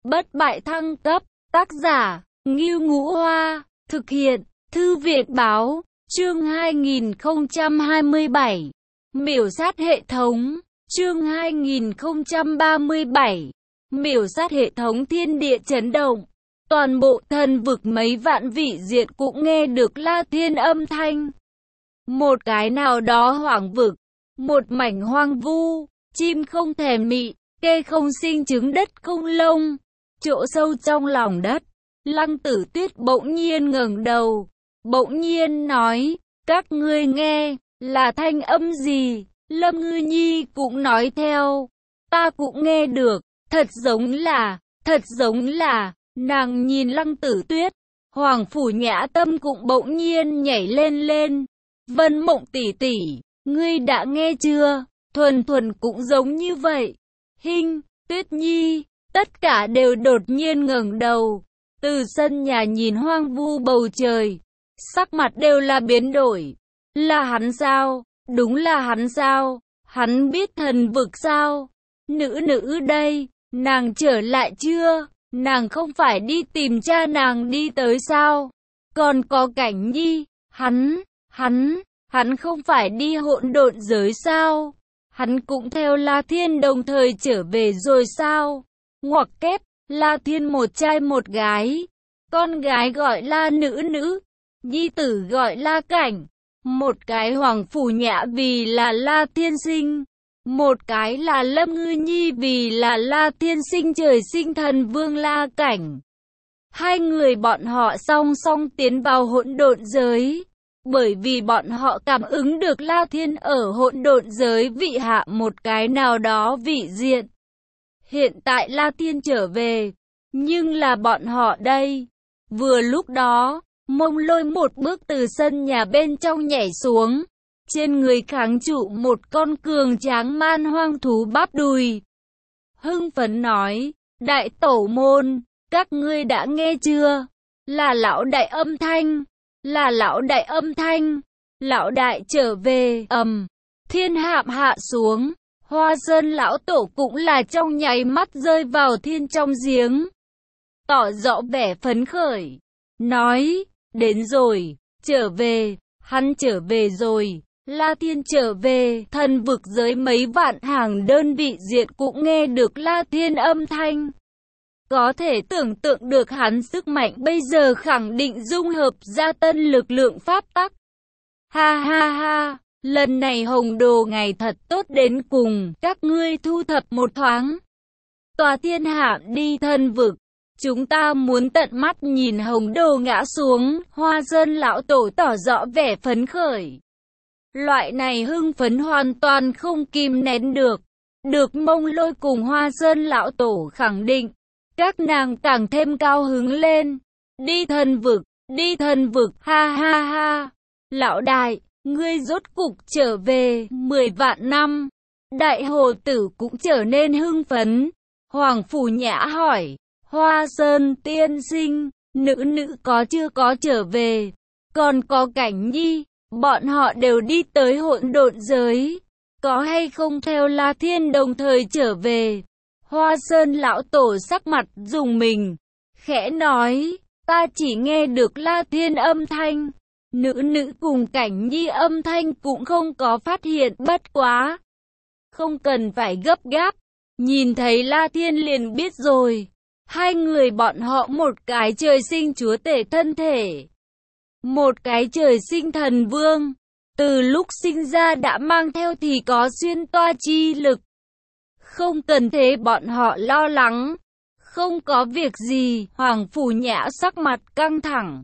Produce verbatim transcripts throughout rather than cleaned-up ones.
bất bại thăng cấp, tác giả, Ngưu Ngũ Hoa, thực hiện, Thư viện Báo, chương hai nghìn không trăm hai mươi bảy, miểu sát hệ thống, chương hai nghìn không trăm ba mươi bảy, miểu sát hệ thống thiên địa chấn động. Toàn bộ thần vực mấy vạn vị diện cũng nghe được La Thiên âm thanh. Một cái nào đó hoang vực, một mảnh hoang vu, chim không thèm mị, cây không sinh trứng, đất không lông. Chỗ sâu trong lòng đất, Lăng Tử Tuyết bỗng nhiên ngẩng đầu, bỗng nhiên nói, các ngươi nghe, là thanh âm gì? Lâm Ngư Nhi cũng nói theo, ta cũng nghe được, thật giống là, thật giống là, nàng nhìn Lăng Tử Tuyết, Hoàng Phủ Nhã Tâm cũng bỗng nhiên nhảy lên lên. Vân Mộng tỷ tỷ, ngươi đã nghe chưa? Thuần Thuần cũng giống như vậy. Hinh, Tuyết Nhi, tất cả đều đột nhiên ngẩng đầu, từ sân nhà nhìn hoang vu bầu trời, sắc mặt đều là biến đổi. Là hắn sao? Đúng là hắn sao? Hắn biết thần vực sao? Nữ nữ đây, nàng trở lại chưa? Nàng không phải đi tìm cha nàng đi tới sao? Còn có Cảnh Nhi, hắn, hắn, hắn không phải đi hỗn độn giới sao? Hắn cũng theo La Thiên đồng thời trở về rồi sao? Ngoặc kép, La Thiên một trai một gái, con gái gọi La Nữ Nữ, nhi tử gọi La Cảnh. Một cái Hoàng Phủ Nhã vì là La Thiên sinh, một cái là Lâm Ngư Nhi vì là La Thiên sinh trời sinh thần vương La Cảnh. Hai người bọn họ song song tiến vào hỗn độn giới, bởi vì bọn họ cảm ứng được La Thiên ở hỗn độn giới vị hạ một cái nào đó vị diện. Hiện tại La Thiên trở về, nhưng là bọn họ đây. Vừa lúc đó, Mông Lôi một bước từ sân nhà bên trong nhảy xuống, trên người kháng trụ một con cường tráng man hoang thú bắp đùi. Hưng phấn nói, đại tổ môn, các ngươi đã nghe chưa? Là lão đại âm thanh, là lão đại âm thanh, lão đại trở về. Ầm, thiên hạm hạ xuống, Hoa Sơn lão tổ cũng là trong nháy mắt rơi vào thiên trong giếng, tỏ rõ vẻ phấn khởi, nói, đến rồi, trở về, hắn trở về rồi. La Thiên trở về, thần vực giới mấy vạn hàng đơn vị diện cũng nghe được La Thiên âm thanh. Có thể tưởng tượng được hắn sức mạnh bây giờ khẳng định dung hợp ra tân lực lượng pháp tắc. Ha ha ha, lần này Hồng Đồ ngày thật tốt đến cùng, các ngươi thu thập một thoáng. Tòa thiên hạm đi thần vực, chúng ta muốn tận mắt nhìn Hồng Đồ ngã xuống. Hoa Sơn lão tổ tỏ rõ vẻ phấn khởi. Loại này hưng phấn hoàn toàn không kìm nén được. Được Mông Lôi cùng Hoa Sơn lão tổ khẳng định, các nàng càng thêm cao hứng lên. Đi thần vực, đi thần vực, ha ha ha. Lão đại, ngươi rốt cục trở về, mười vạn năm. Đại hồ tử cũng trở nên hưng phấn. Hoàng Phủ Nhã hỏi, Hoa Sơn tiên sinh, nữ nữ có chưa có trở về? Còn có Cảnh Nhi, bọn họ đều đi tới hỗn độn giới, có hay không theo La Thiên đồng thời trở về? Hoa Sơn lão tổ sắc mặt rùng mình, khẽ nói, ta chỉ nghe được La Thiên âm thanh, nữ nữ cùng Cảnh Nhi âm thanh cũng không có phát hiện, bất quá. Không cần phải gấp gáp, nhìn thấy La Thiên liền biết rồi. Hai người bọn họ một cái trời sinh chúa tể thân thể, một cái trời sinh thần vương, từ lúc sinh ra đã mang theo thì có xuyên toa chi lực. Không cần thế bọn họ lo lắng, không có việc gì. Hoàng Phủ Nhã sắc mặt căng thẳng,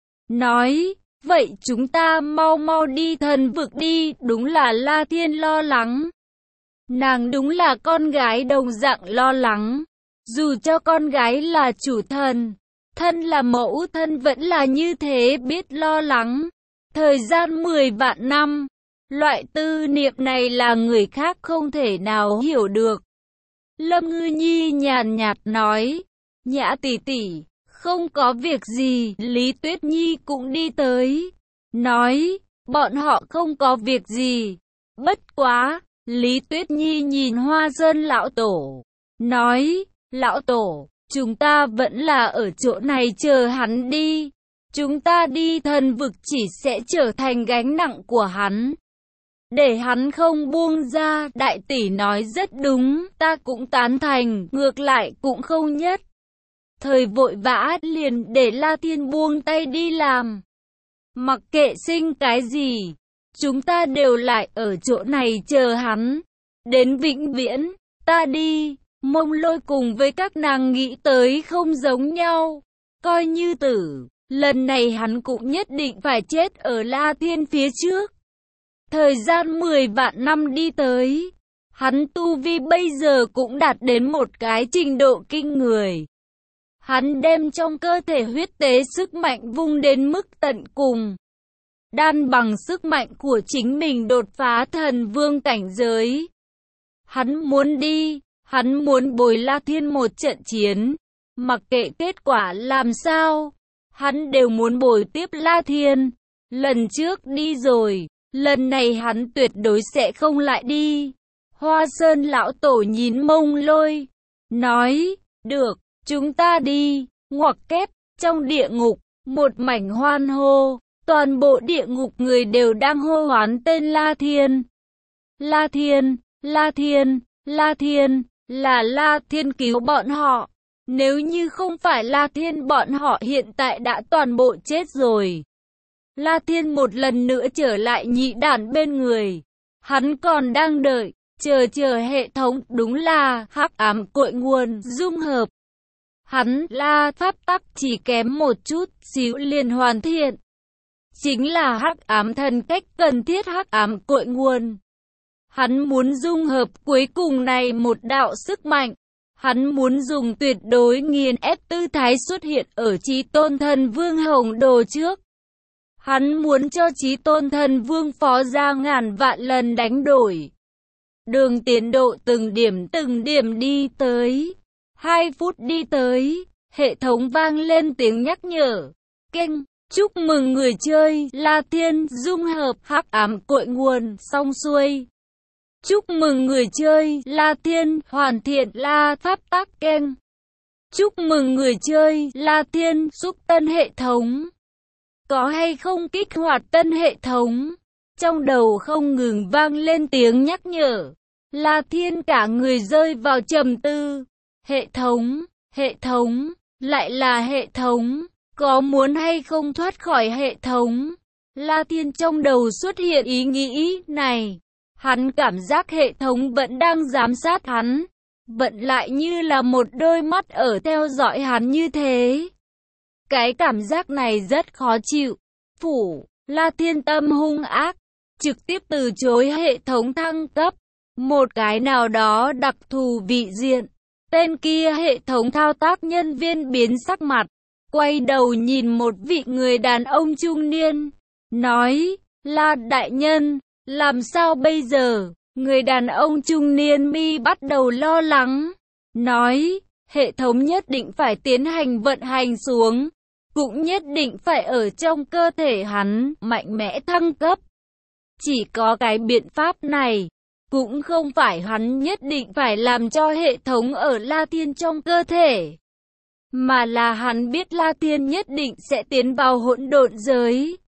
nói, vậy chúng ta mau mau đi thần vực đi. Đúng là La Thiên lo lắng, nàng đúng là con gái đồng dạng lo lắng. Dù cho con gái là chủ thần, thân là mẫu thân vẫn là như thế, biết lo lắng. Thời gian mười vạn năm, loại tư niệm này là người khác không thể nào hiểu được. Lâm Ngư Nhi nhàn nhạt nói, Nhã tỷ tỷ, không có việc gì. Lý Tuyết Nhi cũng đi tới, nói, bọn họ không có việc gì. Bất quá, Lý Tuyết Nhi nhìn Hoa Sơn lão tổ, nói, lão tổ, Chúng ta vẫn là ở chỗ này chờ hắn đi. Chúng ta đi thần vực chỉ sẽ trở thành gánh nặng của hắn. Để hắn không buông ra, đại tỷ nói rất đúng, ta cũng tán thành, ngược lại cũng không nhất. Thời vội vã liền để La Thiên buông tay đi làm. Mặc kệ sinh cái gì, chúng ta đều lại ở chỗ này chờ hắn. Đến vĩnh viễn, ta đi. Mông Lôi cùng với các nàng nghĩ tới không giống nhau. Coi như tử, lần này hắn cũng nhất định phải chết ở La Thiên phía trước. Thời gian mười vạn năm đi tới, hắn tu vi bây giờ cũng đạt đến một cái trình độ kinh người. Hắn đem trong cơ thể huyết tế sức mạnh vung đến mức tận cùng. Đan bằng sức mạnh của chính mình đột phá thần vương cảnh giới. Hắn muốn đi, hắn muốn bồi La Thiên một trận chiến. Mặc kệ kết quả làm sao, hắn đều muốn bồi tiếp La Thiên. Lần trước đi rồi, lần này hắn tuyệt đối sẽ không lại đi. Hoa Sơn lão tổ nhìn Mông Lôi, nói, được, chúng ta đi. Ngoặc kép, trong địa ngục, một mảnh hoan hô, toàn bộ địa ngục người đều đang hô hoán tên La Thiên. La Thiên, La Thiên, La Thiên, là La Thiên cứu bọn họ. Nếu như không phải La Thiên, bọn họ hiện tại đã toàn bộ chết rồi. La Thiên một lần nữa trở lại nhị đản bên người. Hắn còn đang đợi, chờ chờ hệ thống, đúng là hắc ám cội nguồn dung hợp. Hắn La pháp tắc chỉ kém một chút xíu liền hoàn thiện. Chính là hắc ám thần cách cần thiết hắc ám cội nguồn. Hắn muốn dung hợp cuối cùng này một đạo sức mạnh. Hắn muốn dùng tuyệt đối nghiền ép tư thái xuất hiện ở Chí Tôn Thần Vương Hồng Đồ trước. Hắn muốn cho Chí Tôn Thần Vương phó ra ngàn vạn lần đánh đổi. Đường tiến độ từng điểm từng điểm đi tới. Hai phút đi tới, hệ thống vang lên tiếng nhắc nhở. Keng, chúc mừng người chơi La Thiên dung hợp hắc ám cội nguồn xong xuôi. Chúc mừng người chơi La Thiên hoàn thiện La pháp tắc. Keng, chúc mừng người chơi La Thiên xúc tân hệ thống. Có hay không kích hoạt tân hệ thống? Trong đầu không ngừng vang lên tiếng nhắc nhở. La Thiên cả người rơi vào trầm tư. Hệ thống, hệ thống, lại là hệ thống, có muốn hay không thoát khỏi hệ thống? La Thiên trong đầu xuất hiện ý nghĩ này. Hắn cảm giác hệ thống vẫn đang giám sát hắn, vẫn lại như là một đôi mắt ở theo dõi hắn như thế. Cái cảm giác này rất khó chịu. Phủ, La Thiên tâm hung ác, trực tiếp từ chối hệ thống thăng cấp. Một cái nào đó đặc thù vị diện. Tên kia hệ thống thao tác nhân viên biến sắc mặt, quay đầu nhìn một vị người đàn ông trung niên, nói, La đại nhân, làm sao bây giờ? Người đàn ông trung niên mi bắt đầu lo lắng, nói, hệ thống nhất định phải tiến hành vận hành xuống, cũng nhất định phải ở trong cơ thể hắn mạnh mẽ thăng cấp. Chỉ có cái biện pháp này. Cũng không phải hắn nhất định phải làm cho hệ thống ở La Thiên trong cơ thể, mà là hắn biết La Thiên nhất định sẽ tiến vào hỗn độn giới.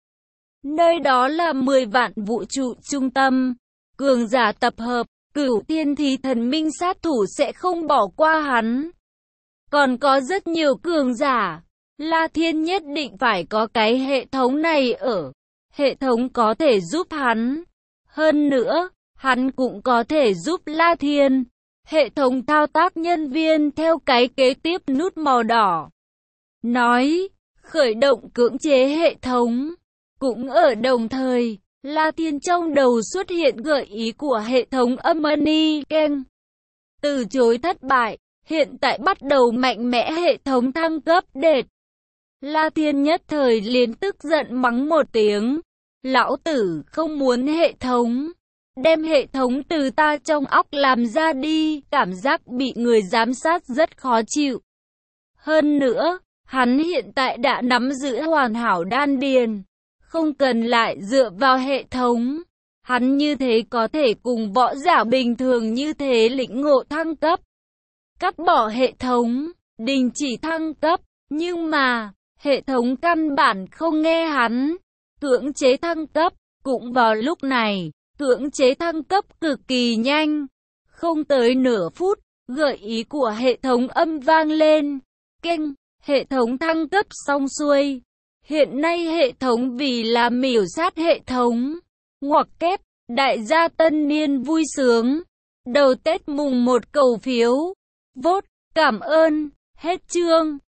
Nơi đó là mười vạn vũ trụ trung tâm, cường giả tập hợp, cửu thiên thì thần minh sát thủ sẽ không bỏ qua hắn. Còn có rất nhiều cường giả, La Thiên nhất định phải có cái hệ thống này ở. Hệ thống có thể giúp hắn. Hơn nữa, hắn cũng có thể giúp La Thiên. Hệ thống thao tác nhân viên theo cái kế tiếp nút màu đỏ. Nói, khởi động cưỡng chế hệ thống. Cũng ở đồng thời, La Thiên trong đầu xuất hiện gợi ý của hệ thống âm Money Ken. Từ chối thất bại, hiện tại bắt đầu mạnh mẽ hệ thống thăng cấp đệt. La Thiên nhất thời liền tức giận mắng một tiếng. Lão tử không muốn hệ thống. Đem hệ thống từ ta trong óc làm ra đi, cảm giác bị người giám sát rất khó chịu. Hơn nữa, hắn hiện tại đã nắm giữ hoàn hảo đan điền, không cần lại dựa vào hệ thống. Hắn như thế có thể cùng võ giả bình thường như thế lĩnh ngộ thăng cấp. Cắt bỏ hệ thống, đình chỉ thăng cấp, nhưng mà, hệ thống căn bản không nghe hắn, cưỡng chế thăng cấp. Cũng vào lúc này, cưỡng chế thăng cấp cực kỳ nhanh, không tới nửa phút, gợi ý của hệ thống âm vang lên. Keng, hệ thống thăng cấp xong xuôi. Hiện nay hệ thống vì là miểu sát hệ thống. Ngoặc kép, đại gia tân niên vui sướng. Đầu Tết mùng một cầu phiếu. Vote, cảm ơn, hết chương.